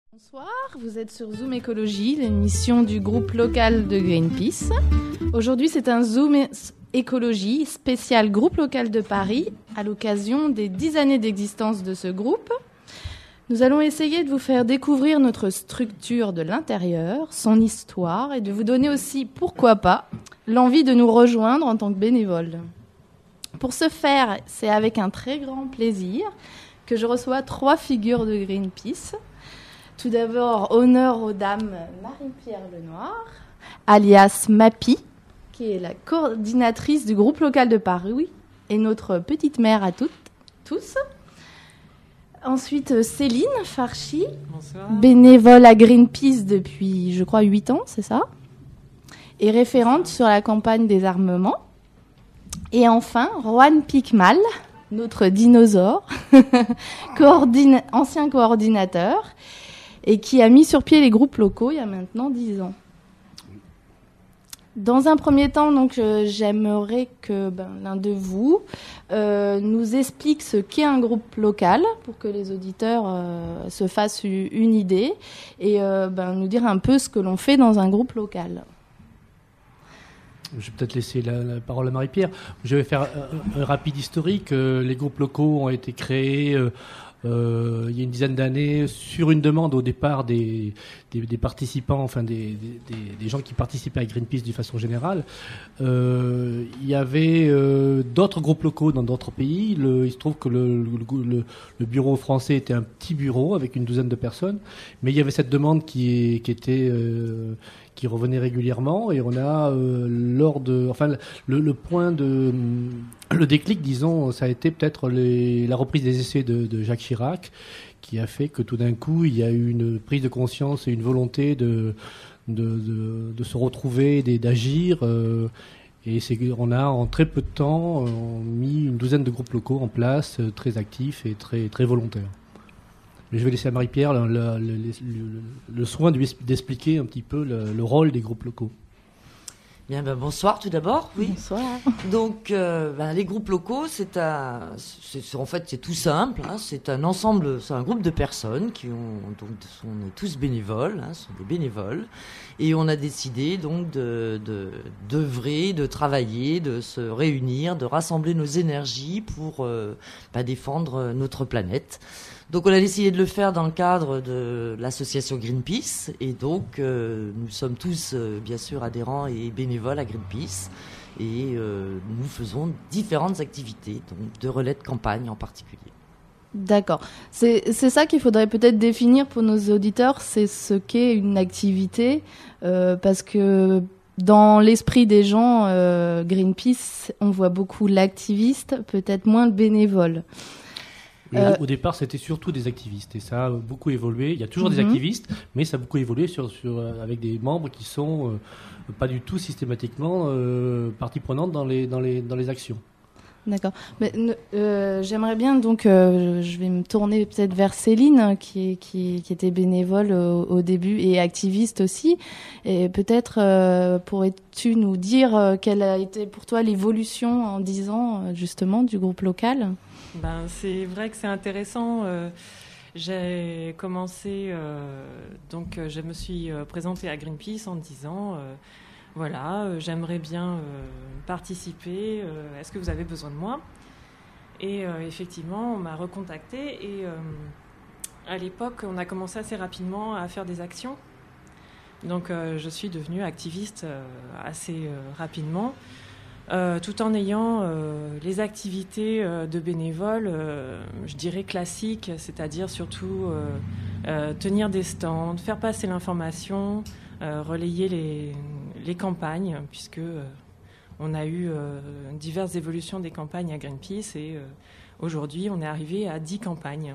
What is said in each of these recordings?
Bonsoir, vous êtes sur Zoom Écologie, l'émission du groupe local de Greenpeace. Aujourd'hui, c'est un Zoom Écologie spécial groupe local de Paris à l'occasion des 10 années d'existence de ce groupe. Nous allons essayer de vous faire découvrir notre structure de l'intérieur, son histoire et de vous donner aussi, pourquoi pas, l'envie de nous rejoindre en tant que bénévole. Pour ce faire, c'est avec un très grand plaisir que je reçois 3 figures de Greenpeace. Tout d'abord, honneur aux dames Marie-Pierre Lenoir, alias Mappy, qui est la coordinatrice du groupe local de Paris et notre petite mère à tous. Ensuite, Céline Farchi, bonsoir. Bénévole à Greenpeace depuis, je crois, 8 ans, c'est ça ? Et référente sur la campagne des armements. Et enfin, Juan Picmal, notre dinosaure, ancien coordinateur, et qui a mis sur pied les groupes locaux il y a maintenant 10 ans. Dans un premier temps, donc, j'aimerais que l'un de vous nous explique ce qu'est un groupe local pour que les auditeurs se fassent une idée et nous dire un peu ce que l'on fait dans un groupe local. Je vais peut-être laisser la parole à Marie-Pierre. Je vais faire un rapide historique. Les groupes locaux ont été créés il y a une dizaine d'années sur une demande au départ des participants, enfin des gens qui participaient à Greenpeace d'une façon générale. Il y avait d'autres groupes locaux dans d'autres pays. Il se trouve que le bureau français était un petit bureau avec une douzaine de personnes, mais il y avait cette demande qui revenait régulièrement, et on a le déclic, disons, ça a été peut-être la reprise des essais de Jacques Chirac, qui a fait que tout d'un coup il y a eu une prise de conscience et une volonté de se retrouver, d'agir. Et on a en très peu de temps mis une douzaine de groupes locaux en place, très actifs et très très volontaires. Mais je vais laisser à Marie-Pierre le soin d'expliquer un petit peu le rôle des groupes locaux. Bien, bonsoir tout d'abord. Oui. Bonsoir. Donc, les groupes locaux, c'est tout simple. Hein, c'est un ensemble, c'est un groupe de personnes on est tous bénévoles, sont des bénévoles, et on a décidé donc d'œuvrer, de travailler, de se réunir, de rassembler nos énergies pour défendre notre planète. Donc on a décidé de le faire dans le cadre de l'association Greenpeace, et donc nous sommes tous bien sûr adhérents et bénévoles à Greenpeace, et nous faisons différentes activités, donc de relais de campagne en particulier. D'accord. C'est ça qu'il faudrait peut-être définir pour nos auditeurs, c'est ce qu'est une activité, parce que dans l'esprit des gens, Greenpeace, on voit beaucoup l'activiste, peut-être moins le bénévole. Au départ, c'était surtout des activistes, et ça a beaucoup évolué. Il y a toujours des activistes, mais ça a beaucoup évolué avec des membres qui sont pas du tout systématiquement partie prenante dans les actions. D'accord. Mais, j'aimerais bien, donc, je vais me tourner peut-être vers Céline, qui était bénévole au début et activiste aussi. Et peut-être pourrais-tu nous dire quelle a été pour toi l'évolution en 10 ans, justement, du groupe local ? C'est vrai que c'est intéressant. J'ai commencé, je me suis présentée à Greenpeace en disant... j'aimerais bien participer. Est-ce que vous avez besoin de moi ? Et effectivement, on m'a recontactée. Et à l'époque, on a commencé assez rapidement à faire des actions. Donc, je suis devenue activiste assez rapidement, tout en ayant les activités de bénévoles, je dirais classiques, c'est-à-dire surtout tenir des stands, faire passer l'information, relayer les campagnes, puisque on a eu diverses évolutions des campagnes à Greenpeace, et aujourd'hui on est arrivé à 10 campagnes.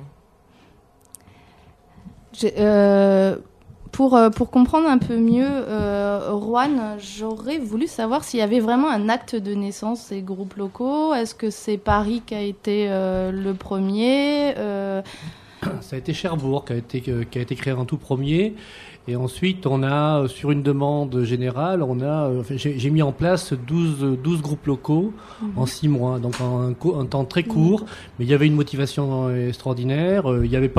Pour comprendre un peu mieux, Juan, j'aurais voulu savoir s'il y avait vraiment un acte de naissance ces groupes locaux. Est-ce que c'est Paris qui a été le premier Ça a été Cherbourg qui a été créé en tout premier. Et ensuite, on a, sur une demande générale, j'ai mis en place 12 groupes locaux en 6 mois, donc en un temps très court. Mais il y avait une motivation extraordinaire. Il n'y avait pas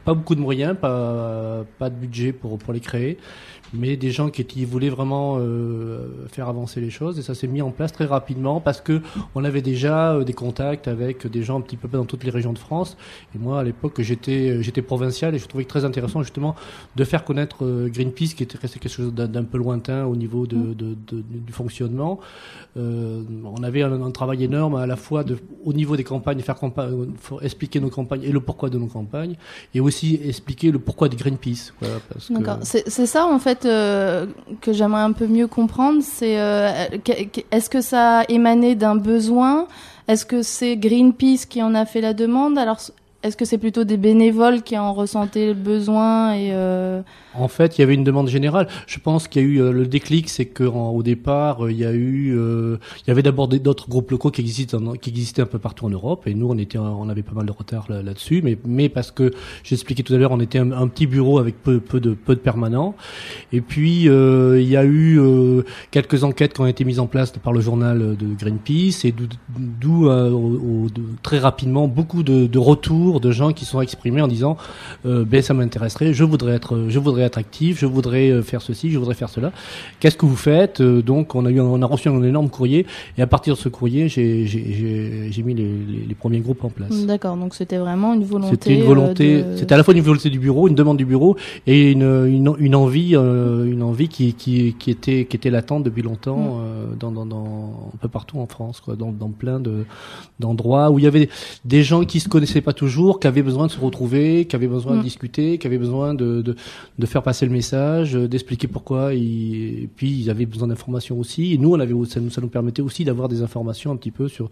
pas beaucoup de moyens, pas de budget pour les créer, mais des gens qui voulaient vraiment faire avancer les choses, et ça s'est mis en place très rapidement parce que on avait déjà des contacts avec des gens un petit peu dans toutes les régions de France. Et moi, à l'époque, j'étais provincial et je trouvais très intéressant justement de faire connaître Greenpeace, qui était resté quelque chose d'un peu lointain au niveau du fonctionnement. On avait un travail énorme à la fois au niveau des campagnes, faut expliquer nos campagnes et le pourquoi de nos campagnes, et aussi expliquer le pourquoi de Greenpeace. Voilà, D'accord. C'est ça en fait que j'aimerais un peu mieux comprendre. C'est est-ce que ça a émané d'un besoin? Est-ce que c'est Greenpeace qui en a fait la demande? Alors, est-ce que c'est plutôt des bénévoles qui en ressentaient le besoin et En fait, il y avait une demande générale. Je pense qu'il y a eu le déclic, c'est qu'au départ, il y avait d'abord d'autres groupes locaux qui existaient un peu partout en Europe, et nous, on avait pas mal de retard là-dessus, mais parce que j'expliquais tout à l'heure, on était un petit bureau avec peu de permanents. Et puis il y a eu quelques enquêtes qui ont été mises en place par le journal de Greenpeace, et d'où très rapidement beaucoup de retours de gens qui sont exprimés en disant ça m'intéresserait, je voudrais être actif, je voudrais faire ceci, je voudrais faire cela. Qu'est-ce que vous faites? Donc on a reçu un énorme courrier, et à partir de ce courrier, j'ai mis les premiers groupes en place. D'accord, donc c'était vraiment une volonté. C'était à la fois une volonté du bureau, une demande du bureau, et une envie qui était latente depuis longtemps un peu partout en France, quoi, dans plein d'endroits où il y avait des gens qui se connaissaient pas toujours, qui avaient besoin de se retrouver, qui avaient besoin de discuter, qui avaient besoin de faire passer le message, d'expliquer pourquoi, et puis ils avaient besoin d'informations aussi, et nous ça nous permettait aussi d'avoir des informations un petit peu sur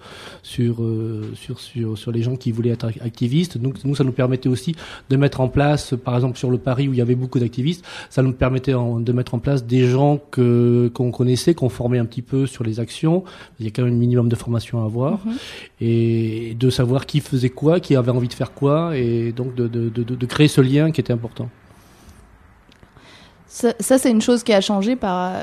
les gens qui voulaient être activistes. Donc nous, ça nous permettait aussi de mettre en place, par exemple sur le Paris où il y avait beaucoup d'activistes, ça nous permettait de mettre en place des gens qu'on connaissait, qu'on formait un petit peu sur les actions. Il y a quand même un minimum de formation à avoir, et de savoir qui faisait quoi, qui avait envie de faire quoi, et donc de créer ce lien qui était important. Ça, c'est une chose qui a changé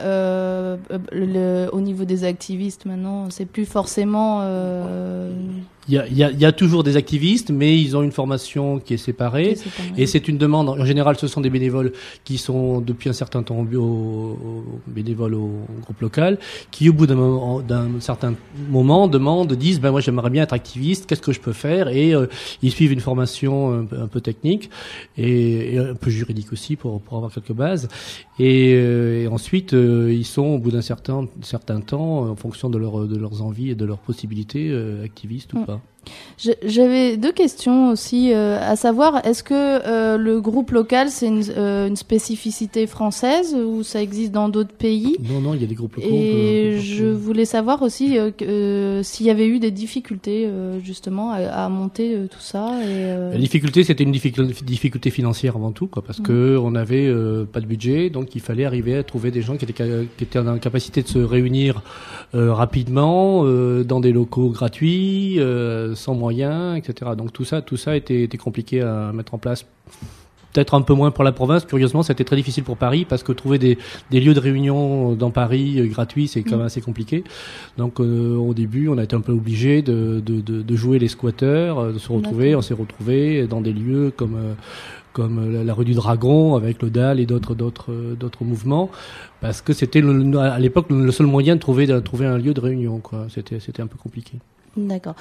au niveau des activistes maintenant. C'est plus forcément. Il y a toujours des activistes, mais ils ont une formation qui est séparée. Et c'est une demande. En général, ce sont des bénévoles qui sont depuis un certain temps bénévoles au groupe local, qui au bout d'un certain moment disent moi j'aimerais bien être activiste, qu'est-ce que je peux faire? Et ils suivent une formation un peu technique et un peu juridique aussi pour avoir quelques bases. Et ensuite ils sont au bout d'un certain temps, en fonction de leurs envies et de leurs possibilités, activistes ou pas. J'avais deux questions aussi, à savoir, est-ce que le groupe local, c'est une spécificité française ou ça existe dans d'autres pays? Non, il y a des groupes locaux. Et je voulais savoir aussi s'il y avait eu des difficultés justement à monter tout ça. La difficulté, c'était une difficulté financière avant tout, quoi, parce que on avait pas de budget, donc il fallait arriver à trouver des gens qui étaient en capacité de se réunir rapidement dans des locaux gratuits. Sans moyens, etc. Donc tout ça était compliqué à mettre en place. Peut-être un peu moins pour la province. Curieusement, c'était très difficile pour Paris, parce que trouver des lieux de réunion dans Paris gratuits, c'est quand même assez compliqué. Donc au début, on a été un peu obligé de jouer les squatteurs, de se retrouver. D'accord. On s'est retrouvés dans des lieux comme la rue du Dragon avec le DAL et d'autres mouvements, parce que c'était à l'époque le seul moyen de trouver un lieu de réunion, quoi. C'était un peu compliqué. D'accord.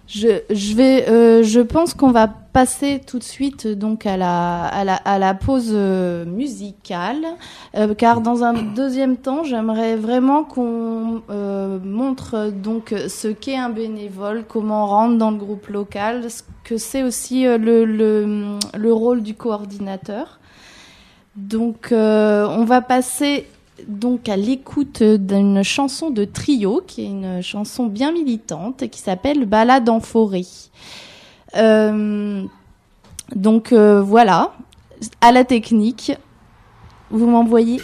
Je pense qu'on va passer tout de suite donc à la pause musicale, car dans un deuxième temps, j'aimerais vraiment qu'on montre donc ce qu'est un bénévole, comment on rentre dans le groupe local, ce que c'est aussi le rôle du coordinateur. Donc, on va passer donc à l'écoute d'une chanson de Trio, qui est une chanson bien militante et qui s'appelle Balade en forêt. Donc voilà, à la technique, vous m'envoyez.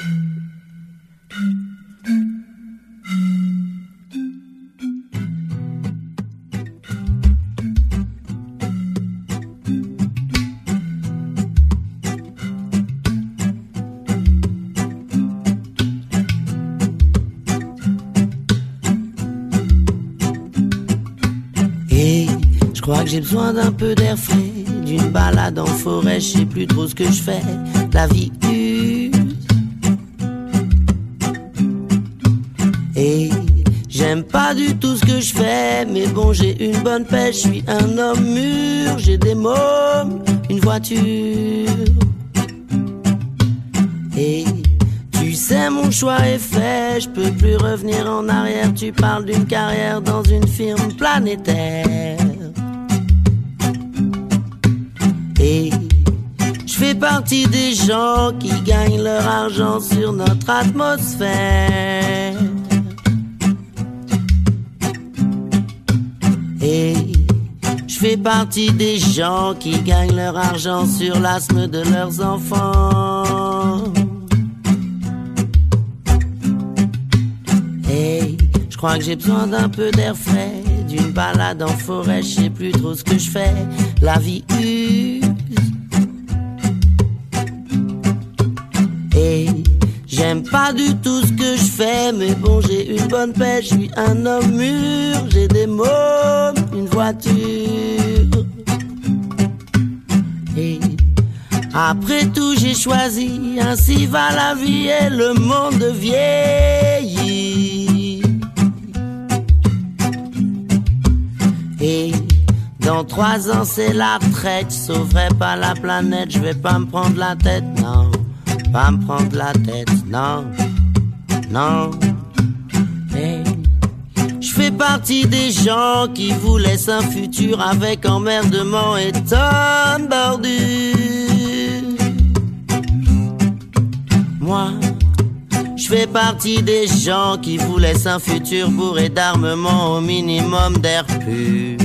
crois que j'ai besoin d'un peu d'air frais, d'une balade en forêt, je sais plus trop ce que je fais. La vie use. Et j'aime pas du tout ce que je fais, mais bon, j'ai une bonne pêche, je suis un homme mûr, j'ai des mômes, une voiture. Et tu sais, mon choix est fait, je peux plus revenir en arrière, tu parles d'une carrière dans une firme planétaire. Et je fais partie des gens qui gagnent leur argent sur notre atmosphère. Et je fais partie des gens qui gagnent leur argent sur l'asthme de leurs enfants. Et je crois que j'ai besoin d'un peu d'air frais, d'une balade en forêt, je sais plus trop ce que je fais. La vie use. Et j'aime pas du tout ce que je fais, mais bon, j'ai une bonne pêche, je suis un homme mûr, j'ai des mômes, une voiture. Et après tout, j'ai choisi, ainsi va la vie et le monde vieillit. Et dans 3 ans, c'est la retraite, je sauverai pas la planète, je vais pas me prendre la tête, non. Pas me prendre la tête, non, non. Hey. Je fais partie des gens qui vous laissent un futur avec emmerdement et tonne bordure. Moi, je fais partie des gens qui vous laissent un futur bourré d'armement, au minimum d'air pur.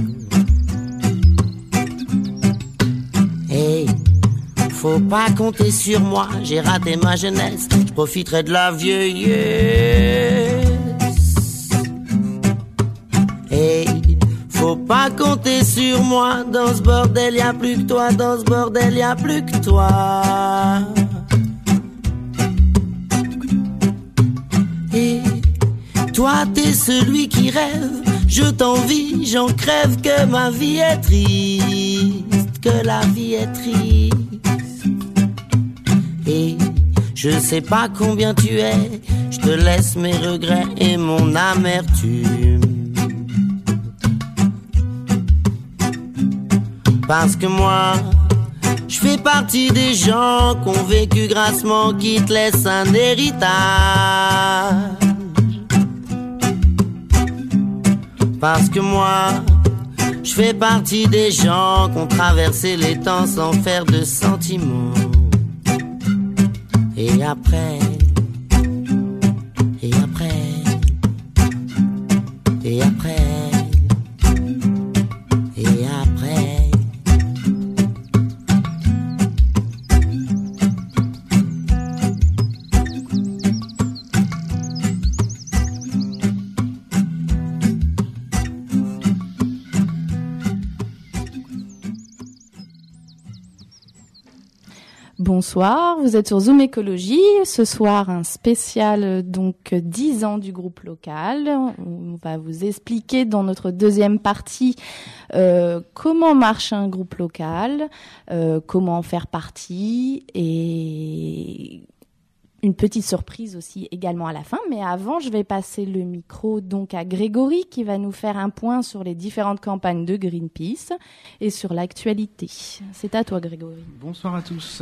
Hey. Faut pas compter sur moi, j'ai raté ma jeunesse, je profiterai de la vieillesse. Hey, faut pas compter sur moi, dans ce bordel y'a plus que toi, dans ce bordel y'a plus que toi. Et toi t'es celui qui rêve, je t'envie, j'en crève, que ma vie est triste, que la vie est triste. Et je sais pas combien tu es, je te laisse mes regrets et mon amertume. Parce que moi, je fais partie des gens qui ont vécu grassement, qui te laissent un héritage. Parce que moi, je fais partie des gens qui ont traversé les temps sans faire de sentiments. Et après, et après, et après, et après. Bonsoir, vous êtes sur Zoom Écologie. Ce soir, un spécial 10 ans du groupe local. On va vous expliquer dans notre deuxième partie comment marche un groupe local, comment en faire partie et une petite surprise aussi également à la fin. Mais avant, je vais passer le micro donc à Grégory qui va nous faire un point sur les différentes campagnes de Greenpeace et sur l'actualité. C'est à toi, Grégory. Bonsoir à tous.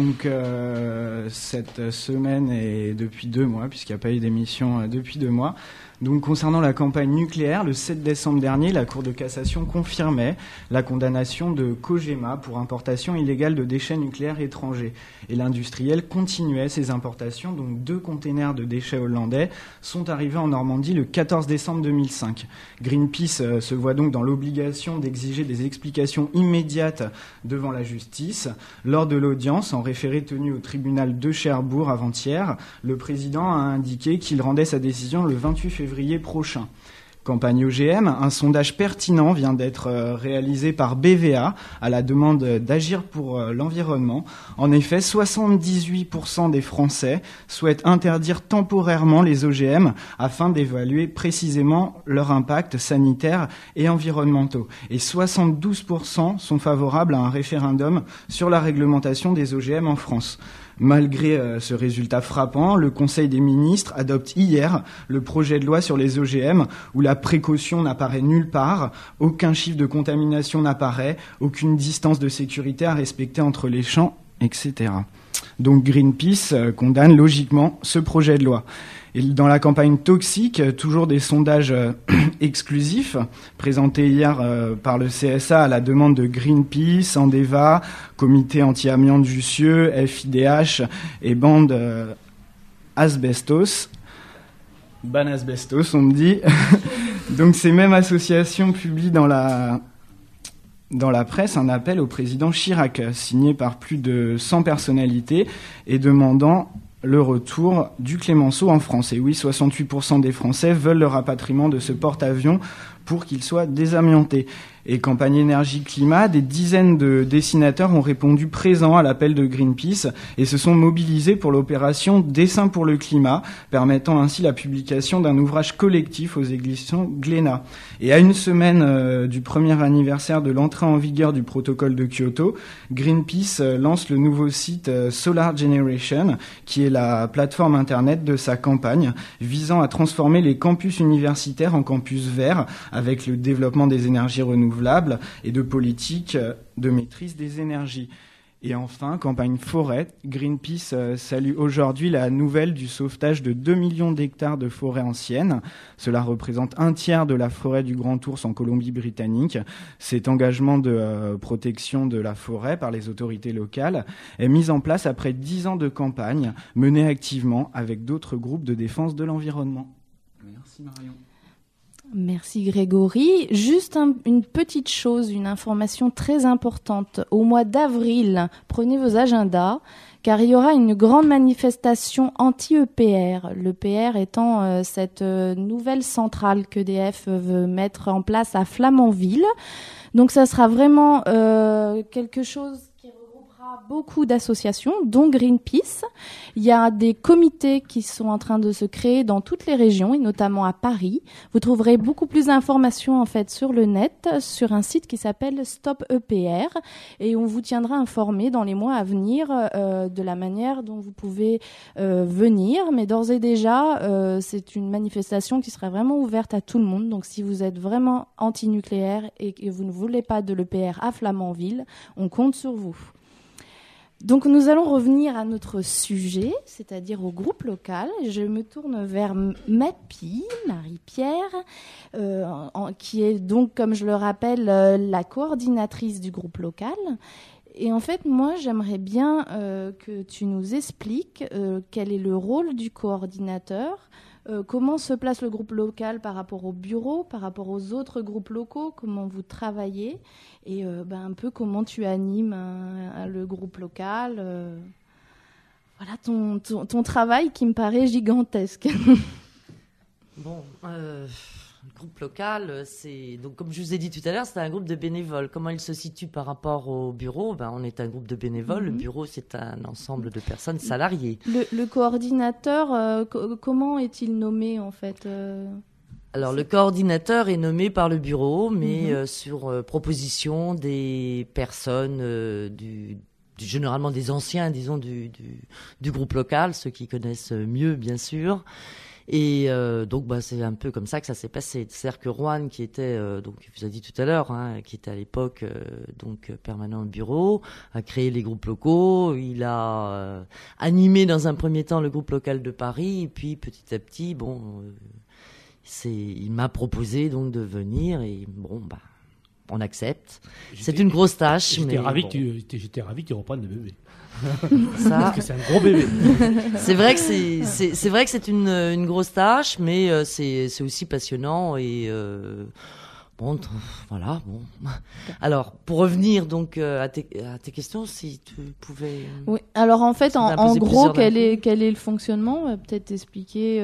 Cette semaine est depuis 2 mois, puisqu'il n'y a pas eu d'émission depuis 2 mois. Donc, concernant la campagne nucléaire, le 7 décembre dernier, la Cour de cassation confirmait la condamnation de Cogema pour importation illégale de déchets nucléaires étrangers. Et l'industriel continuait ses importations. Donc, 2 containers de déchets hollandais sont arrivés en Normandie le 14 décembre 2005. Greenpeace se voit donc dans l'obligation d'exiger des explications immédiates devant la justice. Lors de l'audience, en référé tenu au tribunal de Cherbourg avant-hier, le président a indiqué qu'il rendait sa décision le 28 février prochain. Campagne OGM, un sondage pertinent vient d'être réalisé par BVA à la demande d'Agir pour l'environnement. En effet, 78% des Français souhaitent interdire temporairement les OGM afin d'évaluer précisément leur impact sanitaire et environnementaux. Et 72% sont favorables à un référendum sur la réglementation des OGM en France. Malgré ce résultat frappant, le Conseil des ministres adopte hier le projet de loi sur les OGM où la précaution n'apparaît nulle part, aucun chiffre de contamination n'apparaît, aucune distance de sécurité à respecter entre les champs, etc. Donc Greenpeace condamne logiquement ce projet de loi. Et dans la campagne toxique, toujours des sondages exclusifs présentés hier par le CSA à la demande de Greenpeace, Andeva, Comité anti-amiante Jussieu, FIDH et bande Asbestos. Ban Asbestos, on me dit. Donc ces mêmes associations publient dans la presse un appel au président Chirac, signé par plus de 100 personnalités et demandant le retour du Clémenceau en France. Et oui, 68% des Français veulent le rapatriement de ce porte-avions pour qu'il soit désamianté. Et campagne énergie-climat, des dizaines de dessinateurs ont répondu présents à l'appel de Greenpeace et se sont mobilisés pour l'opération Dessin pour le climat, permettant ainsi la publication d'un ouvrage collectif aux éditions Glénat. Et à une semaine du premier anniversaire de l'entrée en vigueur du protocole de Kyoto, Greenpeace lance le nouveau site Solar Generation, qui est la plateforme internet de sa campagne, visant à transformer les campus universitaires en campus verts avec le développement des énergies renouvelables et de politiques de maîtrise des énergies. Et enfin, campagne forêt, Greenpeace salue aujourd'hui la nouvelle du sauvetage de 2 millions d'hectares de forêts anciennes. Cela représente un tiers de la forêt du Grand Ours en Colombie-Britannique. Cet engagement de protection de la forêt par les autorités locales est mis en place après 10 ans de campagne menée activement avec d'autres groupes de défense de l'environnement. Merci Marion. Merci Grégory. Juste une petite chose, une information très importante. Au mois d'avril, prenez vos agendas, car il y aura une grande manifestation anti-EPR. L'EPR étant cette nouvelle centrale qu'EDF veut mettre en place à Flamanville. Donc ça sera vraiment quelque chose qui regroupera beaucoup d'associations, dont Greenpeace. Il y a des comités qui sont en train de se créer dans toutes les régions, et notamment à Paris. Vous trouverez beaucoup plus d'informations en fait sur le net, sur un site qui s'appelle Stop EPR, et on vous tiendra informé dans les mois à venir de la manière dont vous pouvez venir. Mais d'ores et déjà, c'est une manifestation qui sera vraiment ouverte à tout le monde. Donc si vous êtes vraiment anti-nucléaire et que vous ne voulez pas de l'EPR à Flamanville, on compte sur vous. Donc nous allons revenir à notre sujet, c'est-à-dire au groupe local. Je me tourne vers Mappy, Marie-Pierre, qui est donc, comme je le rappelle, la coordinatrice du groupe local. Et en fait, moi, j'aimerais bien que tu nous expliques quel est le rôle du coordinateur, comment se place le groupe local par rapport au bureau, par rapport aux autres groupes locaux, comment vous travaillez, et un peu comment tu animes le groupe local. Voilà ton travail qui me paraît gigantesque. Bon, le groupe local, c'est donc comme je vous ai dit tout à l'heure, c'est un groupe de bénévoles. Comment il se situe par rapport au bureau ? On est un groupe de bénévoles. Le bureau, c'est un ensemble de personnes salariées. Le coordinateur, comment est-il nommé en fait Alors, le coordinateur est nommé par le bureau, mais sur proposition des personnes généralement des anciens, disons, du groupe local, ceux qui connaissent mieux, bien sûr. Et donc c'est un peu comme ça que ça s'est passé. C'est-à-dire que Juan, qui était donc je vous ai dit tout à l'heure, qui était à l'époque permanent au bureau, a créé les groupes locaux. Il a animé dans un premier temps le groupe local de Paris, et puis petit à petit, il m'a proposé donc de venir, et on accepte. C'est une grosse tâche. J'étais ravi que tu reprennes le bébé. Ça, parce que c'est un gros bébé. C'est vrai que c'est une grosse tâche, mais c'est aussi passionnant, et Bon, voilà, bon. Alors, pour revenir donc à tes questions, si tu pouvais... Oui, alors en fait, Ça m'a en posé gros, plusieurs quel est le fonctionnement? On va peut-être expliquer,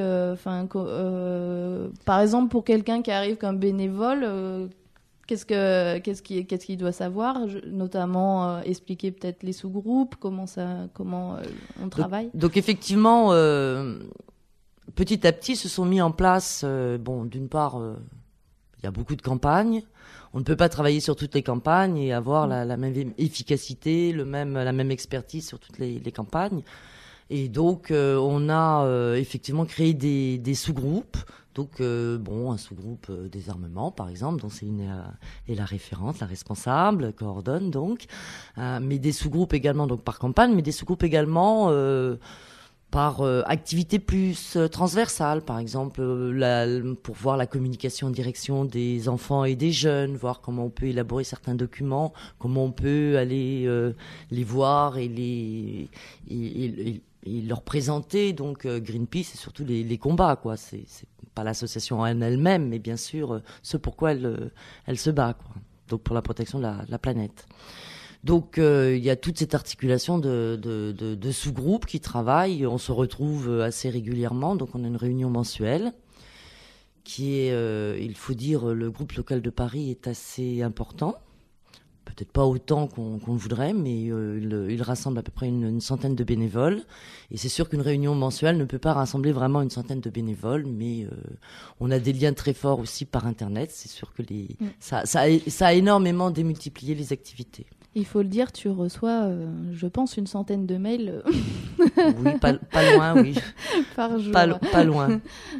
par exemple, pour quelqu'un qui arrive comme bénévole, qu'est-ce qu'il doit savoir? Notamment, expliquer peut-être les sous-groupes, comment on travaille. Donc effectivement, petit à petit, se sont mis en place, d'une part... il y a beaucoup de campagnes. On ne peut pas travailler sur toutes les campagnes et avoir la même efficacité, la même expertise sur toutes les campagnes. Et donc, on a effectivement créé des sous-groupes. Donc, un sous-groupe désarmement, par exemple, dont Céline est la référente, la responsable, coordonne donc. Mais des sous-groupes également, donc par campagne, mais des sous-groupes également... par activité plus transversale, par exemple, pour voir la communication en direction des enfants et des jeunes, voir comment on peut élaborer certains documents, comment on peut aller les voir et leur présenter donc Greenpeace et surtout les combats, quoi. C'est pas l'association en elle-même, mais bien sûr ce pourquoi elle se bat, quoi. Donc pour la protection de la planète. Donc il y a toute cette articulation de sous-groupes qui travaillent. On se retrouve assez régulièrement, donc on a une réunion mensuelle qui est, il faut dire, le groupe local de Paris est assez important. Peut-être pas autant qu'on le voudrait, mais il rassemble à peu près une centaine de bénévoles. Et c'est sûr qu'une réunion mensuelle ne peut pas rassembler vraiment une centaine de bénévoles, mais on a des liens très forts aussi par Internet. C'est sûr que ça a énormément démultiplié les activités. Il faut le dire, tu reçois, je pense, une centaine de mails. Oui, pas loin, oui. Par jour. Pas loin.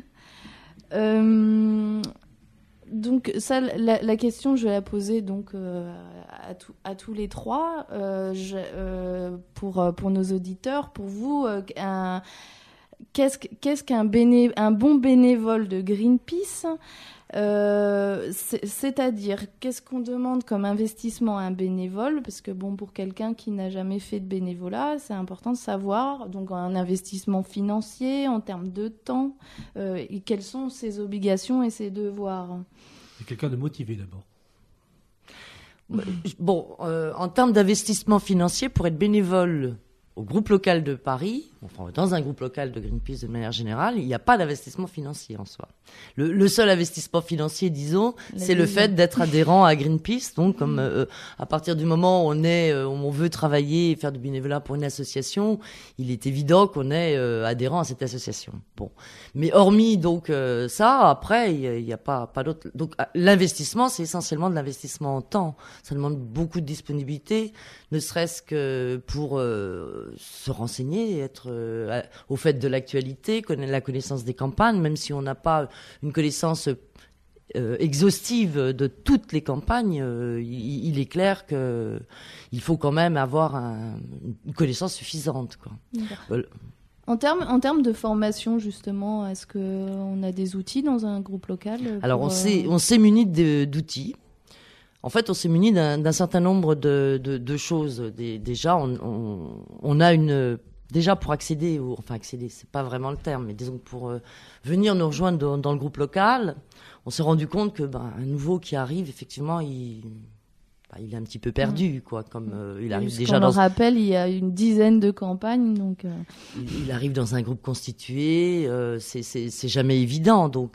Donc ça, la question, je vais la poser donc à tous les trois. Pour nos auditeurs, pour vous, qu'est-ce qu'un bon bénévole de Greenpeace? C'est-à-dire, qu'est-ce qu'on demande comme investissement à un bénévole? Parce que pour quelqu'un qui n'a jamais fait de bénévolat, c'est important de savoir, donc un investissement financier en termes de temps, et quelles sont ses obligations et ses devoirs. C'est quelqu'un de motivé d'abord. En termes d'investissement financier, pour être bénévole au groupe local de Paris, enfin dans un groupe local de Greenpeace de manière générale, il n'y a pas d'investissement financier en soi. Le seul investissement financier, disons, c'est le fait d'être adhérent à Greenpeace. Donc, comme à partir du moment où on veut travailler et faire du bénévolat pour une association, il est évident qu'on est adhérent à cette association. Bon, mais hormis donc ça, après il n'y a pas d'autre. Donc l'investissement, c'est essentiellement de l'investissement en temps. Ça demande beaucoup de disponibilité, ne serait-ce que pour se renseigner, être au fait de l'actualité, connaître la connaissance des campagnes, même si on n'a pas une connaissance exhaustive de toutes les campagnes, il est clair que il faut quand même avoir une connaissance suffisante, quoi. En termes de formation, justement, est-ce qu'on a des outils dans un groupe local Alors, on s'est muni d'outils. En fait, on s'est muni d'un certain nombre de choses. Déjà, on a déjà pour accéder, c'est pas vraiment le terme, mais disons pour venir nous rejoindre dans le groupe local, on s'est rendu compte que un nouveau qui arrive, effectivement, il est un petit peu perdu, quoi. Comme il arrive déjà on le rappelle, il y a une dizaine de campagnes, donc. Il arrive dans un groupe constitué, c'est jamais évident, donc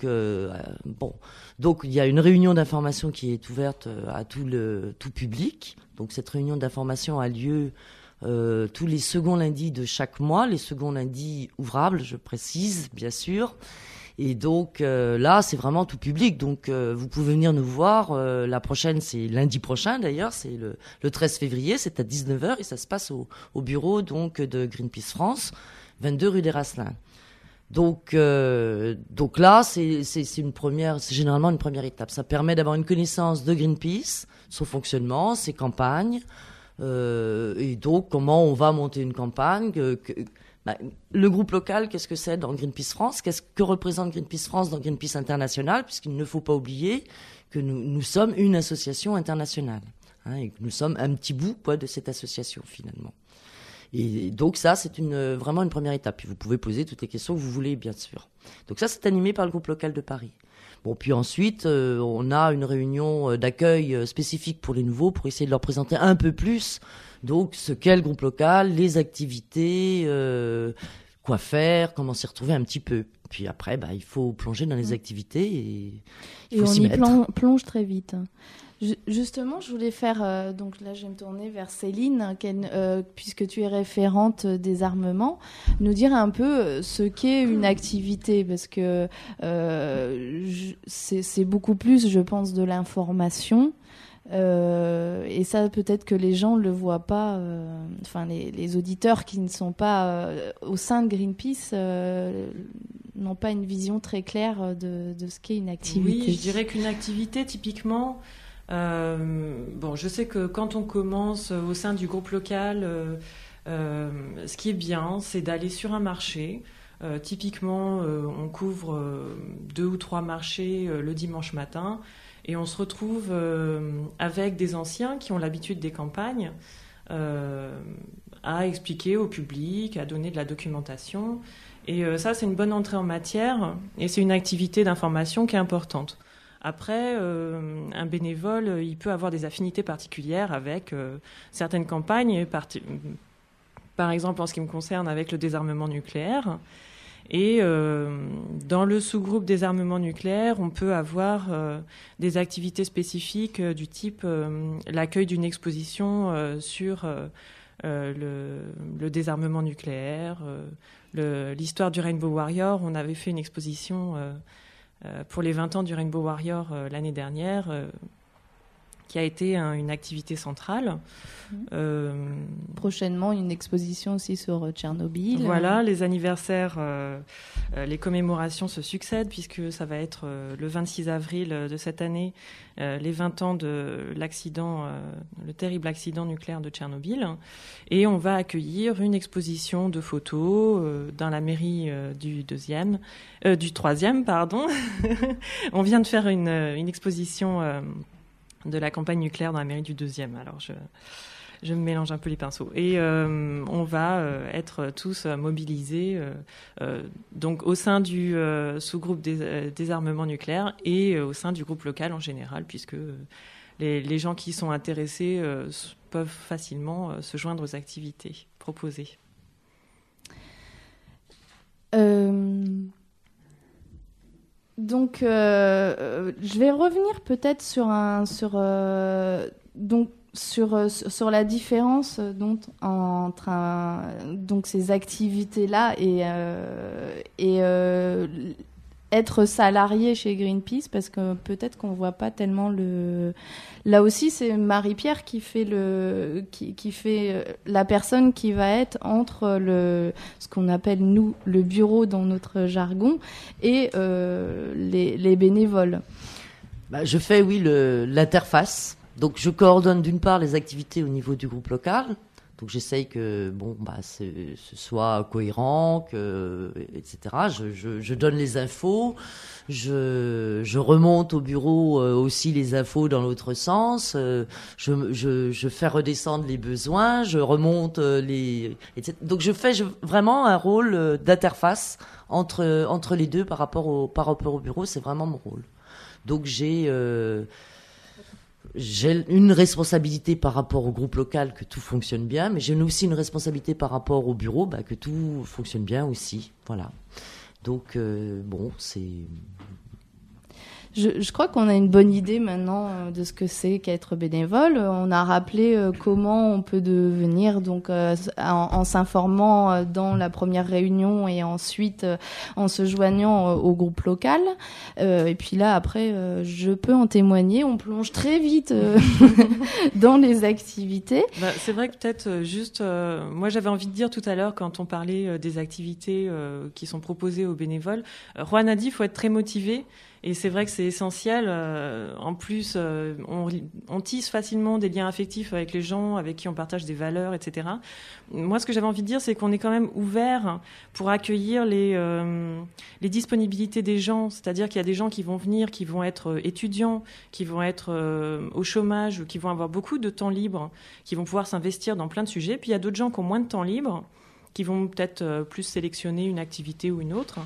Donc il y a une réunion d'information qui est ouverte à tout public. Donc cette réunion d'information a lieu tous les seconds lundis de chaque mois, les seconds lundis ouvrables, je précise, bien sûr. Et donc là, c'est vraiment tout public. Donc vous pouvez venir nous voir. La prochaine, c'est lundi prochain d'ailleurs, c'est le 13 février, c'est à 19h et ça se passe au bureau donc de Greenpeace France, 22 rue des Rasselins. Donc là, c'est généralement une première étape. Ça permet d'avoir une connaissance de Greenpeace, son fonctionnement, ses campagnes, et donc comment on va monter une campagne. Le groupe local, qu'est-ce que c'est dans Greenpeace France? Qu'est-ce que représente Greenpeace France dans Greenpeace International? Puisqu'il ne faut pas oublier que nous sommes une association internationale, et que nous sommes un petit bout, quoi, de cette association finalement. Et donc ça, c'est vraiment une première étape. Puis vous pouvez poser toutes les questions que vous voulez, bien sûr. Donc ça, c'est animé par le groupe local de Paris. Bon, puis ensuite, on a une réunion d'accueil spécifique pour les nouveaux pour essayer de leur présenter un peu plus donc ce qu'est le groupe local, les activités, quoi faire, comment s'y retrouver un petit peu. Puis après, il faut plonger dans les activités et il faut on s'y y mettre. plonge très vite. Justement, je voulais faire, donc là je vais me tourner vers Céline, puisque tu es référente des armements, nous dire un peu ce qu'est une activité, parce que c'est beaucoup plus, je pense, de l'information. Et ça, peut-être que les gens ne le voient pas, les auditeurs qui ne sont pas au sein de Greenpeace n'ont pas une vision très claire de ce qu'est une activité. Oui, je dirais qu'une activité, typiquement, je sais que quand on commence au sein du groupe local, ce qui est bien, c'est d'aller sur un marché. Typiquement, on couvre 2 ou 3 marchés le dimanche matin. Et on se retrouve avec des anciens qui ont l'habitude des campagnes à expliquer au public, à donner de la documentation. Et ça, c'est une bonne entrée en matière et c'est une activité d'information qui est importante. Après, un bénévole, il peut avoir des affinités particulières avec certaines campagnes, par exemple en ce qui me concerne avec le désarmement nucléaire. Et dans le sous-groupe désarmement nucléaire, on peut avoir des activités spécifiques du type l'accueil d'une exposition sur le désarmement nucléaire, l'histoire du Rainbow Warrior. On avait fait une exposition pour les 20 ans du Rainbow Warrior l'année dernière, qui a été une activité centrale. Prochainement, une exposition aussi sur Tchernobyl. Voilà, les anniversaires, les commémorations se succèdent, puisque ça va être le 26 avril de cette année, les 20 ans de l'accident, le terrible accident nucléaire de Tchernobyl. Et on va accueillir une exposition de photos dans la mairie du 3e, pardon. On vient de faire une exposition de la campagne nucléaire dans la mairie du 2e. Alors, je me mélange un peu les pinceaux. Et on va être tous mobilisés donc au sein du sous-groupe des armements nucléaires et au sein du groupe local en général, puisque les gens qui sont intéressés peuvent facilement se joindre aux activités proposées. Donc, je vais revenir peut-être sur la différence entre donc ces activités-là et être salarié chez Greenpeace, parce que peut-être qu'on voit pas tellement le. Là aussi, c'est Marie-Pierre qui fait qui fait la personne qui va être entre ce qu'on appelle nous le bureau dans notre jargon et les bénévoles. Je fais l'interface. Donc je coordonne d'une part les activités au niveau du groupe local. Donc j'essaye que ce soit cohérent, etc. Je donne les infos, je remonte au bureau aussi les infos dans l'autre sens. Je fais redescendre les besoins, je remonte etc. Donc je fais vraiment un rôle d'interface entre les deux par rapport au bureau. C'est vraiment mon rôle. Donc j'ai une responsabilité par rapport au groupe local, que tout fonctionne bien, mais j'ai aussi une responsabilité par rapport au bureau, que tout fonctionne bien aussi. Voilà. Donc, c'est... Je crois qu'on a une bonne idée maintenant de ce que c'est qu'être bénévole. On a rappelé comment on peut devenir, donc en s'informant dans la première réunion et ensuite en se joignant au groupe local. Et puis là, après, je peux en témoigner. On plonge très vite dans les activités. C'est vrai que peut-être juste, moi j'avais envie de dire tout à l'heure quand on parlait des activités qui sont proposées aux bénévoles, Juan a dit qu'il faut être très motivé. Et c'est vrai que c'est essentiel. En plus, on tisse facilement des liens affectifs avec les gens avec qui on partage des valeurs, etc. Moi, ce que j'avais envie de dire, c'est qu'on est quand même ouvert pour accueillir les disponibilités des gens. C'est-à-dire qu'il y a des gens qui vont venir, qui vont être étudiants, qui vont être au chômage, qui vont avoir beaucoup de temps libre, qui vont pouvoir s'investir dans plein de sujets. Puis il y a d'autres gens qui ont moins de temps libre, qui vont peut-être plus sélectionner une activité ou une autre,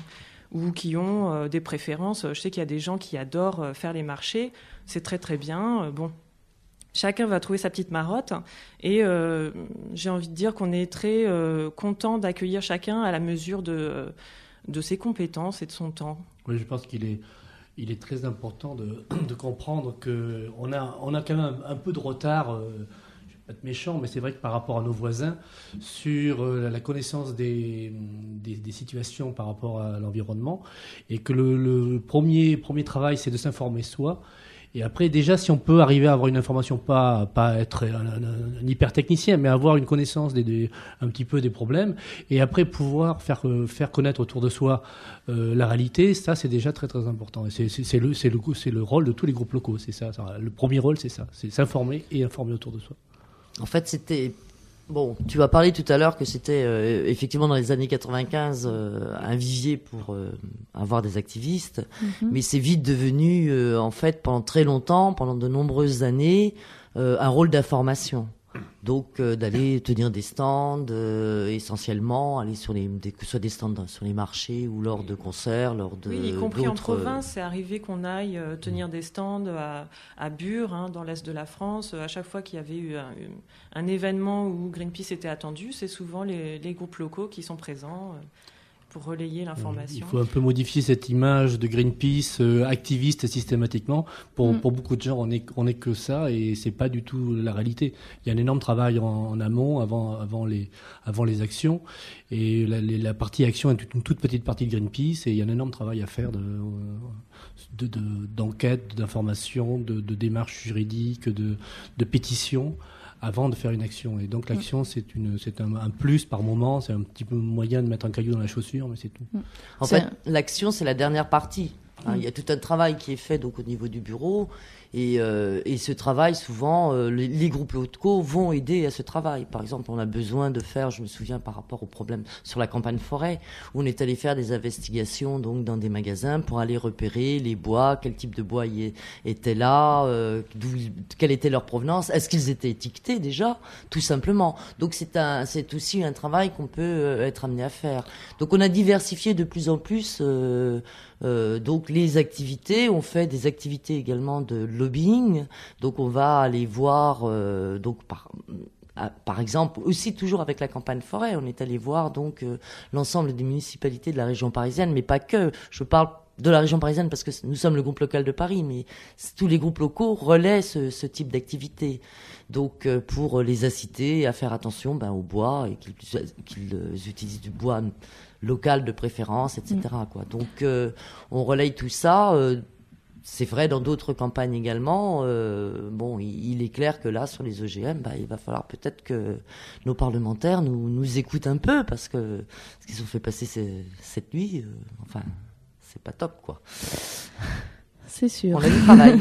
ou qui ont des préférences. Je sais qu'il y a des gens qui adorent faire les marchés, c'est très très bien. Bon, chacun va trouver sa petite marotte, et j'ai envie de dire qu'on est très content d'accueillir chacun à la mesure de ses compétences et de son temps. Oui, je pense qu'il est très important de comprendre qu'on a quand même un peu de retard. Je ne vais pas être méchant, mais c'est vrai que par rapport à nos voisins, sur la connaissance des situations par rapport à l'environnement, et que le premier travail, c'est de s'informer soi. Et après, déjà, si on peut arriver à avoir une information, pas être un hyper technicien, mais avoir une connaissance un petit peu des problèmes, et après pouvoir faire connaître autour de soi la réalité, ça c'est déjà très très important. Et c'est le rôle de tous les groupes locaux, c'est ça. Le premier rôle, c'est ça, c'est s'informer et informer autour de soi. En fait, c'était... Bon, tu as parlé tout à l'heure que c'était effectivement dans les années 95 un vivier pour avoir des activistes, mais c'est vite devenu, en fait, pendant très longtemps, pendant de nombreuses années, un rôle d'information. Donc d'aller tenir des stands, essentiellement, aller sur que ce soit des stands sur les marchés ou lors de concerts, lors de... Oui, y compris en province, c'est arrivé qu'on aille tenir des stands à Bure, dans l'est de la France. À chaque fois qu'il y avait eu un événement où Greenpeace était attendu, c'est souvent les groupes locaux qui sont présents pour relayer l'information. Il faut un peu modifier cette image de Greenpeace activiste systématiquement. Pour beaucoup de gens, on est que ça, et c'est pas du tout la réalité. Il y a un énorme travail en amont, avant les actions, et la partie action est une toute petite partie de Greenpeace, et il y a un énorme travail à faire d'enquête, d'information, de démarches juridiques, de pétitions, avant de faire une action. Et donc l'action, c'est un plus par moment, c'est un petit peu moyen de mettre un caillou dans la chaussure, mais c'est tout. En fait, l'action, c'est la dernière partie. Il y a tout un travail qui est fait donc au niveau du bureau, et ce travail, souvent, les groupes locaux vont aider à ce travail. Par exemple, on a besoin de faire, je me souviens par rapport au problème sur la campagne forêt, où on est allé faire des investigations donc dans des magasins pour aller repérer les bois, quel type de bois était là, quelle était leur provenance, est-ce qu'ils étaient étiquetés déjà, tout simplement. Donc c'est aussi un travail qu'on peut être amené à faire. Donc on a diversifié de plus en plus donc les activités, on fait des activités également de lobbying, donc on va aller voir donc par exemple, aussi toujours avec la campagne forêt, on est allé voir donc l'ensemble des municipalités de la région parisienne, mais pas que. Je parle de la région parisienne parce que nous sommes le groupe local de Paris, mais tous les groupes locaux relaient ce type d'activité. Donc pour les inciter à faire attention au bois, et qu'ils utilisent du bois local de préférence, etc. quoi. Donc on relaye tout ça. C'est vrai dans d'autres campagnes également. Il est clair que là, sur les OGM, il va falloir peut-être que nos parlementaires nous écoutent un peu, parce que ce qu'ils ont fait passer cette nuit, c'est pas top, quoi. C'est sûr. On a du travail.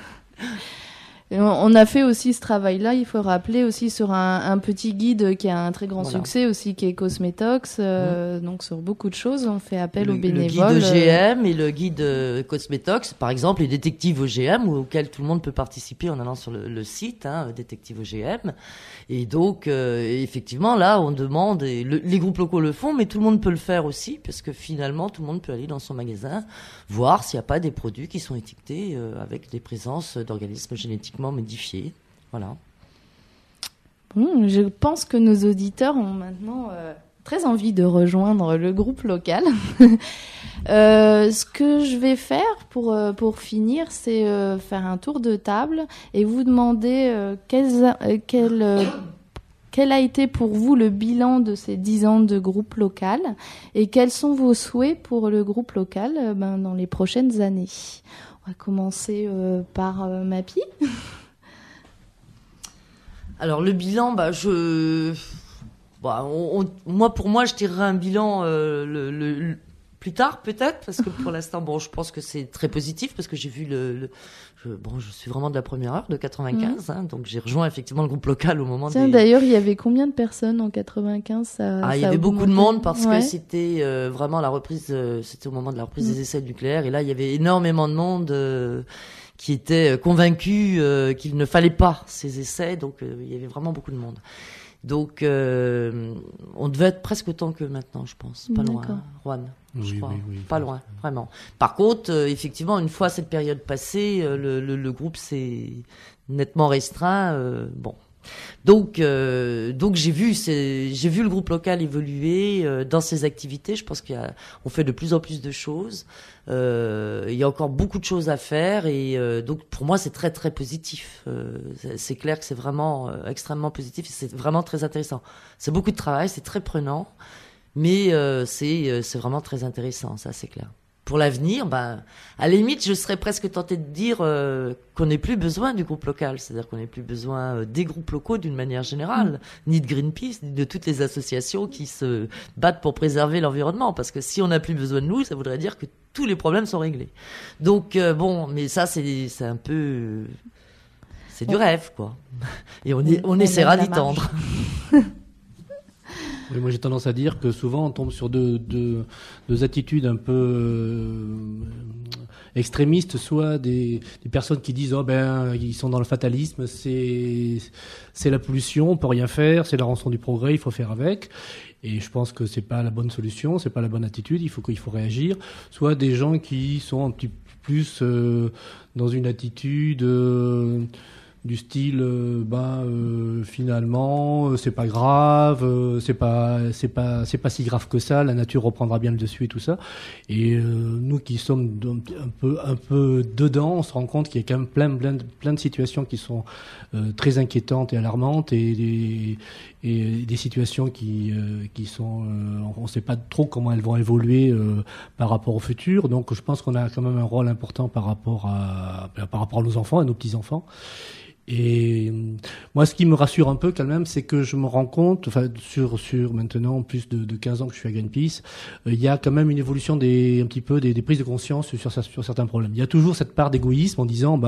On a fait aussi ce travail-là, il faut rappeler aussi sur un petit guide qui a un très grand succès aussi, qui est Cosmetox. Donc sur beaucoup de choses, on fait appel aux bénévoles. Le guide OGM et le guide Cosmetox, par exemple, les détectives OGM, auxquels tout le monde peut participer en allant sur le site, détective OGM. Et donc, effectivement, là, on demande, et les groupes locaux le font, mais tout le monde peut le faire aussi, parce que finalement, tout le monde peut aller dans son magasin, voir s'il n'y a pas des produits qui sont étiquetés avec des présences d'organismes génétiquement modifiés. Voilà. Bon, je pense que nos auditeurs ont maintenant très envie de rejoindre le groupe local. Ce que je vais faire pour finir, c'est faire un tour de table et vous demander quel a été pour vous le bilan de ces 10 ans de groupe local, et quels sont vos souhaits pour le groupe local dans les prochaines années. On va commencer par Mappy. Alors le bilan, pour moi, je tirerai un bilan plus tard peut-être, parce que pour l'instant, je pense que c'est très positif, parce que j'ai vu je suis vraiment de la première heure de 95, donc j'ai rejoint effectivement le groupe local au moment D'ailleurs, il y avait combien de personnes en 95 il y avait beaucoup de monde, parce que c'était vraiment la reprise, c'était au moment de la reprise des essais nucléaires, et là il y avait énormément de monde qui était convaincu qu'il ne fallait pas ces essais, donc il y avait vraiment beaucoup de monde. Donc, on devait être presque autant que maintenant, je pense. Pas loin, D'accord. Juan, je Oui, crois. oui, Pas loin, vraiment. Par contre, effectivement, une fois cette période passée, le groupe s'est nettement restreint. Bon. Donc j'ai vu le groupe local évoluer dans ses activités. Je pense qu'on fait de plus en plus de choses. Il y a encore beaucoup de choses à faire et donc pour moi c'est très très positif. C'est clair que c'est vraiment extrêmement positif et c'est vraiment très intéressant. C'est beaucoup de travail, c'est très prenant, mais c'est vraiment très intéressant, ça c'est clair. Pour l'avenir, à la limite, je serais presque tentée de dire qu'on n'ait plus besoin du groupe local. C'est-à-dire qu'on n'ait plus besoin des groupes locaux d'une manière générale, ni de Greenpeace, ni de toutes les associations qui se battent pour préserver l'environnement. Parce que si on n'a plus besoin de nous, ça voudrait dire que tous les problèmes sont réglés. Donc, mais ça, c'est un peu... C'est du rêve, quoi. Et on essaiera d'y tendre. Oui, moi j'ai tendance à dire que souvent on tombe sur deux attitudes un peu extrémistes, soit des personnes qui disent ils sont dans le fatalisme, c'est la pollution, on peut rien faire, c'est la rançon du progrès, il faut faire avec. Et je pense que c'est pas la bonne solution, c'est pas la bonne attitude, il faut réagir. Soit des gens qui sont un petit peu plus dans une attitude du style finalement c'est pas grave, c'est pas si grave que ça, la nature reprendra bien le dessus et tout ça. Et nous qui sommes un peu dedans, on se rend compte qu'il y a quand même plein de situations qui sont très inquiétantes et alarmantes et des situations qui sont on sait pas trop comment elles vont évoluer par rapport au futur. Donc je pense qu'on a quand même un rôle important par rapport à nos enfants, à nos petits-enfants. Et moi, ce qui me rassure un peu quand même, c'est que je me rends compte, sur maintenant plus de 15 ans que je suis à Greenpeace, il y a quand même une évolution un petit peu des prises de conscience sur certains problèmes. Il y a toujours cette part d'égoïsme en disant,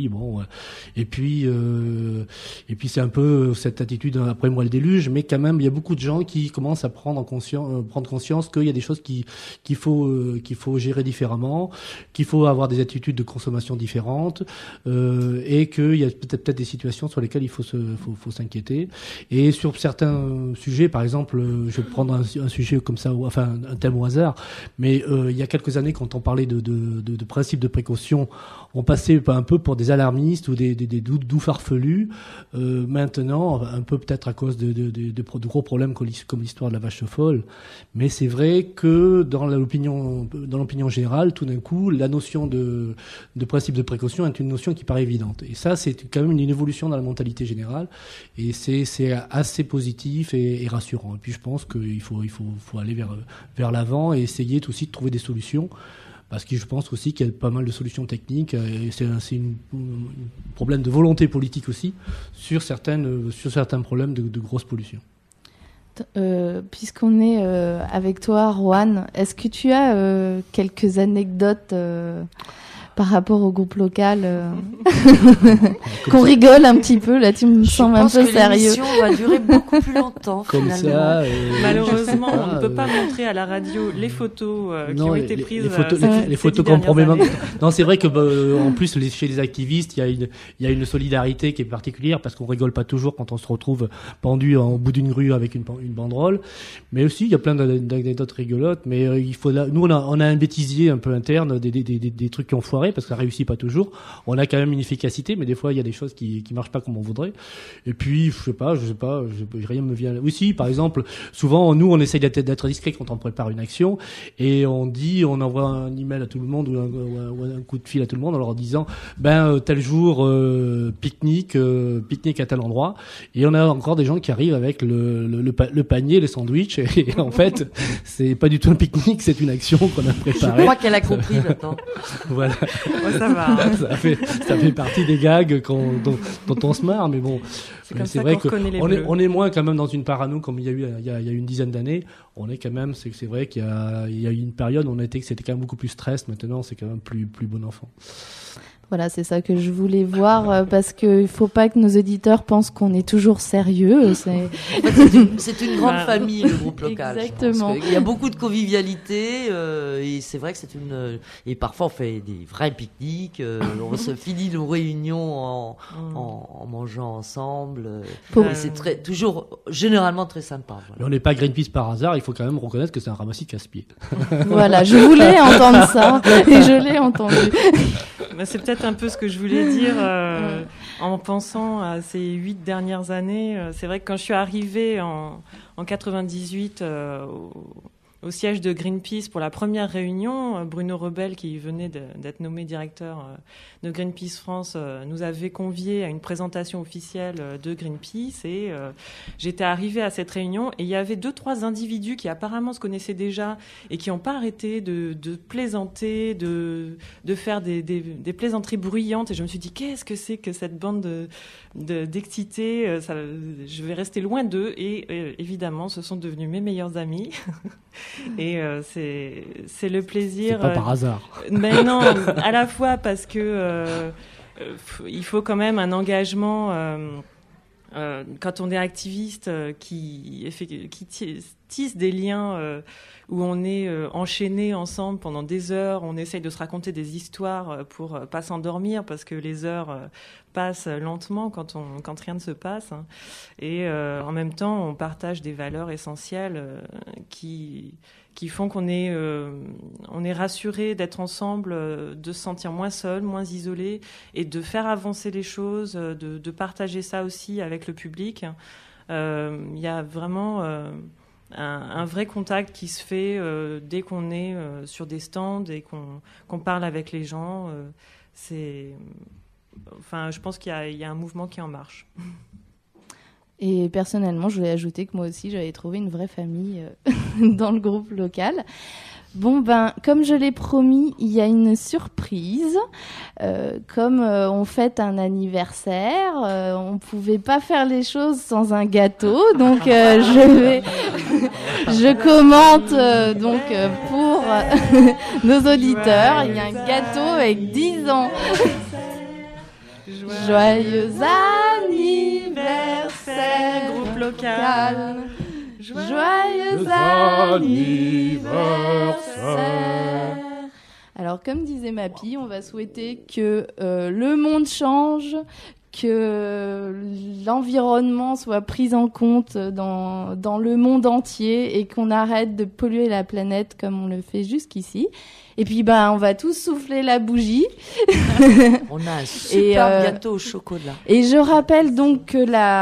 et puis c'est un peu cette attitude après moi le déluge, mais quand même il y a beaucoup de gens qui commencent à prendre conscience qu'il y a des choses qu'il faut gérer différemment, qu'il faut avoir des attitudes de consommation différentes, et qu'il y a peut-être des situations sur lesquelles il faut s'inquiéter. Et sur certains sujets, par exemple, je vais prendre un sujet comme ça, un thème au hasard, mais il y a quelques années, quand on parlait de principes de précaution, on passait un peu pour des alarmistes ou des doux farfelus. Maintenant, un peu peut-être à cause de gros problèmes comme l'histoire de la vache folle, mais c'est vrai que dans l'opinion générale, tout d'un coup, la notion de principe de précaution est une notion qui paraît évidente. Et ça, c'est quand même une évolution dans la mentalité générale, et c'est assez positif et rassurant. Et puis je pense qu'il faut aller vers l'avant et essayer aussi de trouver des solutions, parce que je pense aussi qu'il y a pas mal de solutions techniques, et c'est un problème de volonté politique aussi sur certains problèmes de grosse pollution. Puisqu'on est avec toi, Juan, est-ce que tu as quelques anecdotes par rapport au groupe local qu'on rigole un petit peu, là tu me sembles un peu sérieux. Je pense que l'émission va durer beaucoup plus longtemps comme finalement. Ça, malheureusement on ne peut pas montrer à la radio les photos qui ont été prises les photos compromettantes. Non, c'est vrai que en plus chez les activistes il y a une solidarité qui est particulière, parce qu'on rigole pas toujours quand on se retrouve pendu au bout d'une grue avec une banderole, mais aussi il y a plein d'anecdotes rigolotes, mais nous on a un bêtisier un peu interne, des trucs qui ont foiré parce que ça réussit pas toujours. On a quand même une efficacité, mais des fois il y a des choses qui marchent pas comme on voudrait. Et puis je sais pas, rien me vient. Oui, si, par exemple, souvent nous on essaye d'être discret quand on prépare une action, et on envoie un email à tout le monde ou un coup de fil à tout le monde en leur disant tel jour pique-nique à tel endroit, et on a encore des gens qui arrivent avec le panier, les sandwichs, et en fait c'est pas du tout un pique-nique, c'est une action qu'on a préparée. Je crois qu'elle a compris maintenant. Voilà. Ouais, ça va. ça fait partie des gags dont on se marre, mais bon, c'est vrai qu'on est moins quand même dans une parano comme il y a eu une dizaine d'années. On est quand même, c'est vrai qu'il y a eu une période où c'était quand même beaucoup plus stress. Maintenant, c'est quand même plus bon enfant. Voilà, c'est ça que je voulais voir, parce qu'il ne faut pas que nos auditeurs pensent qu'on est toujours sérieux. En fait, c'est une grande famille, le groupe local. Exactement. Il y a beaucoup de convivialité, et c'est vrai que c'est une... Et parfois, on fait des vrais pique-niques, on se finit nos réunions en mangeant ensemble. Et c'est toujours, généralement, très sympa. Voilà. Mais on n'est pas Greenpeace par hasard, il faut quand même reconnaître que c'est un ramassis de casse-pieds. Voilà, je voulais entendre ça, et je l'ai entendu. C'est peut-être un peu ce que je voulais dire en pensant à ces 8 dernières années. C'est vrai que quand je suis arrivée en 98 au siège de Greenpeace pour la première réunion, Bruno Rebel, qui venait d'être nommé directeur de Greenpeace France, nous avait conviés à une présentation officielle de Greenpeace, et j'étais arrivée à cette réunion et il y avait 2-3 individus qui apparemment se connaissaient déjà et qui n'ont pas arrêté de plaisanter, de faire des plaisanteries bruyantes, et je me suis dit qu'est-ce que c'est que cette bande d'excités, je vais rester loin d'eux, et évidemment ce sont devenus mes meilleurs amis. Et c'est le plaisir. C'est pas par hasard. Mais non, à la fois parce que il faut quand même un engagement quand on est activiste qui tisse des liens où on est enchaînés ensemble pendant des heures, on essaye de se raconter des histoires pour pas s'endormir parce que les heures passent lentement quand rien ne se passe, hein. Et en même temps on partage des valeurs essentielles qui font qu'on est rassuré d'être ensemble, de se sentir moins seul, moins isolé, et de faire avancer les choses, de partager ça aussi avec le public. Il y a vraiment un vrai contact qui se fait dès qu'on est sur des stands et qu'on parle avec les gens. Je pense qu'il y a un mouvement qui est en marche. Et personnellement, je voulais ajouter que moi aussi, j'avais trouvé une vraie famille dans le groupe local. Bon, comme je l'ai promis, il y a une surprise. Comme on fête un anniversaire, on pouvait pas faire les choses sans un gâteau. Donc, je commente pour nos auditeurs. Il y a un gâteau avec 10 ans. Joyeux anniversaire, groupe local. Joyeux anniversaire. Alors, comme disait Mappy, on va souhaiter que le monde change, que l'environnement soit pris en compte dans le monde entier, et qu'on arrête de polluer la planète comme on le fait jusqu'ici. Et puis, on va tous souffler la bougie. On a un super gâteau au chocolat. Et je rappelle donc que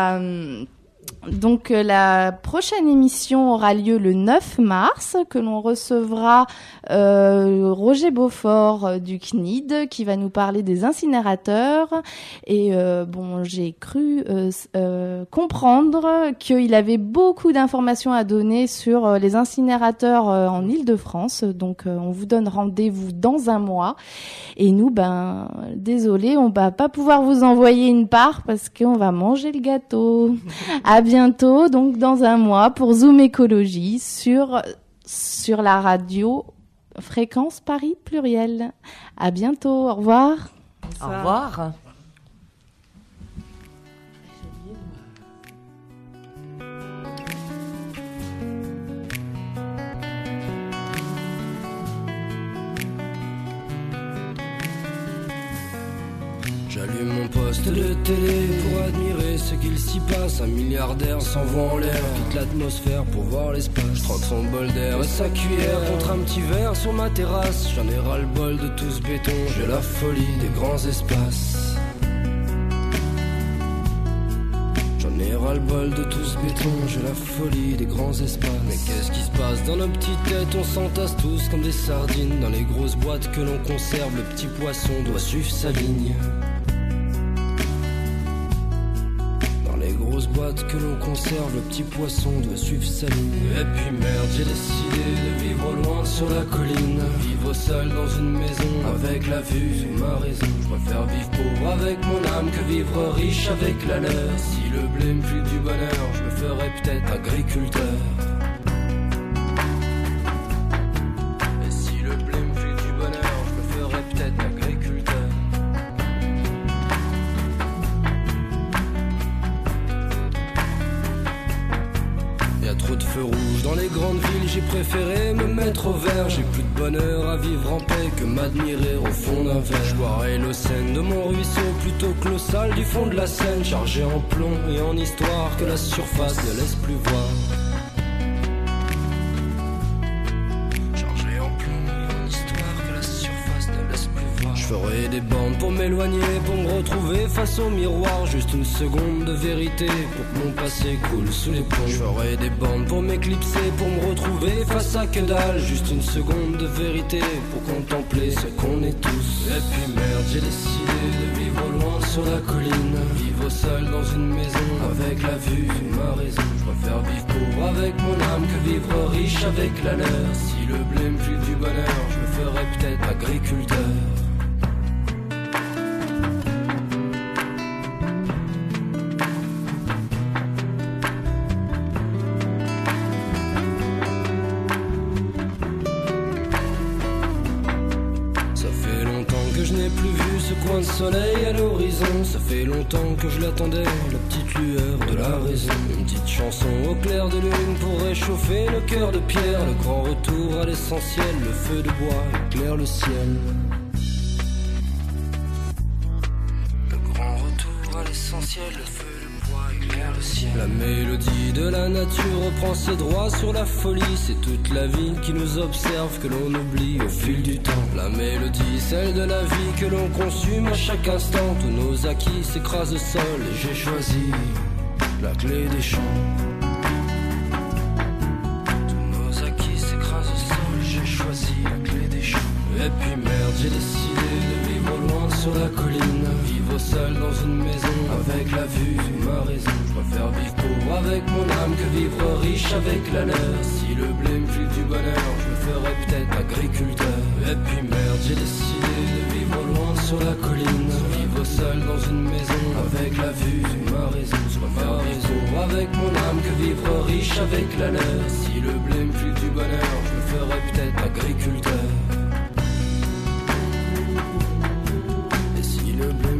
la prochaine émission aura lieu le 9 mars, que l'on recevra Roger Beaufort du CNID, qui va nous parler des incinérateurs. Et j'ai cru comprendre qu'il avait beaucoup d'informations à donner sur les incinérateurs en Île-de-France. Donc on vous donne rendez-vous dans un mois. Et nous, désolé, on va pas pouvoir vous envoyer une part parce qu'on va manger le gâteau. À bientôt, donc dans un mois, pour Zoom Écologie sur la radio Fréquence Paris Pluriel. À bientôt, au revoir. Au revoir. J'allume mon poste de télé pour admirer ce qu'il s'y passe. Un milliardaire s'envoie en l'air, quitte l'atmosphère pour voir l'espace. Je troque son bol d'air et sa cuillère contre un petit verre sur ma terrasse. J'en ai ras le bol de tout ce béton, j'ai la folie des grands espaces. J'en ai ras le bol de tout ce béton, j'ai la folie des grands espaces. Mais qu'est-ce qui se passe dans nos petites têtes? On s'entasse tous comme des sardines dans les grosses boîtes que l'on conserve. Le petit poisson doit suivre sa ligne. Grosse boîte que l'on conserve, le petit poisson doit suivre sa ligne. Et puis merde, j'ai décidé de vivre loin sur la colline, vivre seul dans une maison avec la vue sur ma raison. Je préfère vivre pauvre avec mon âme que vivre riche avec la leur. Si le blé me file du bonheur, je me ferais peut-être agriculteur. Et si le blé me file du bonheur, je me ferais peut-être agriculteur. trop vert. J'ai plus de bonheur à vivre en paix que m'admirer au fond d'un verre. Je boirai l'eau saine de mon ruisseau plutôt que l'eau sale du fond de la Seine, chargé en plomb et en histoire que la surface ne laisse plus voir. Je ferai des bandes pour m'éloigner, pour me retrouver face au miroir. Juste une seconde de vérité pour que mon passé coule sous les ponts. Je ferai des bandes pour m'éclipser, pour me retrouver face à que dalle. Juste une seconde de vérité pour contempler ce qu'on est tous. Et puis merde, j'ai décidé de vivre loin sur la colline, vivre seul dans une maison avec la vue de ma raison. Je préfère vivre pauvre avec mon âme que vivre riche avec la leur. Si le blé me file du bonheur, je me ferai peut-être agriculteur. Coin de soleil à l'horizon, ça fait longtemps que je l'attendais, la petite lueur de la raison. Une petite chanson au clair de lune pour réchauffer le cœur de pierre. Le grand retour à l'essentiel, le feu de bois éclaire le ciel. Le grand retour à l'essentiel, le feu de bois éclaire le ciel. La mélodie de la nature reprend ses droits sur la folie. C'est toute la vie qui nous observe, que l'on oublie au fil du temps. La mélodie, celle de la vie que l'on consume à chaque instant. Tous nos acquis s'écrasent au sol et j'ai choisi la clé des champs. Tous nos acquis s'écrasent au sol, j'ai choisi la clé des champs. Et puis merde, j'ai décidé de vivre loin sur la colline, vivre seul dans une maison avec la vue de ma raison. Je préfère vivre pauvre avec mon âme que vivre riche avec la leur. Si le blé me file du bonheur, je me ferai peut-être agriculteur. Et puis merde, j'ai décidé de vivre loin sur la colline, vivre seul dans une maison avec la vue de ma raison. Je préfère vivre pauvre avec mon âme que vivre riche avec la leur. Si le blé me file du bonheur, je me ferai peut-être agriculteur. Et si le blé